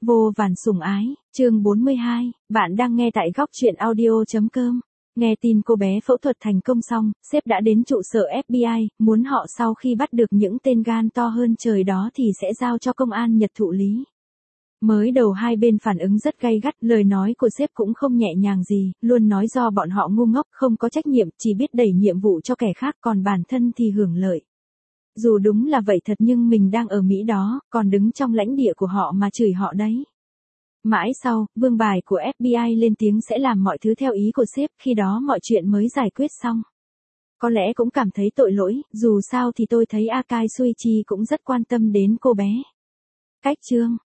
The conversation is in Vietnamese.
Vô vàn sủng ái, chương 42, bạn đang nghe tại góc truyện audio.com. Nghe tin cô bé phẫu thuật thành công xong, sếp đã đến trụ sở FBI, muốn họ sau khi bắt được những tên gan to hơn trời đó thì sẽ giao cho công an Nhật thụ lý. Mới đầu hai bên phản ứng rất gay gắt, lời nói của sếp cũng không nhẹ nhàng gì, luôn nói do bọn họ ngu ngốc, không có trách nhiệm, chỉ biết đẩy nhiệm vụ cho kẻ khác còn bản thân thì hưởng lợi. Dù đúng là vậy thật nhưng mình đang ở Mỹ đó, còn đứng trong lãnh địa của họ mà chửi họ đấy. Mãi sau, vương bài của FBI lên tiếng sẽ làm mọi thứ theo ý của sếp, khi đó mọi chuyện mới giải quyết xong. Có lẽ cũng cảm thấy tội lỗi, dù sao thì tôi thấy Akai Suichi cũng rất quan tâm đến cô bé. Cách chương,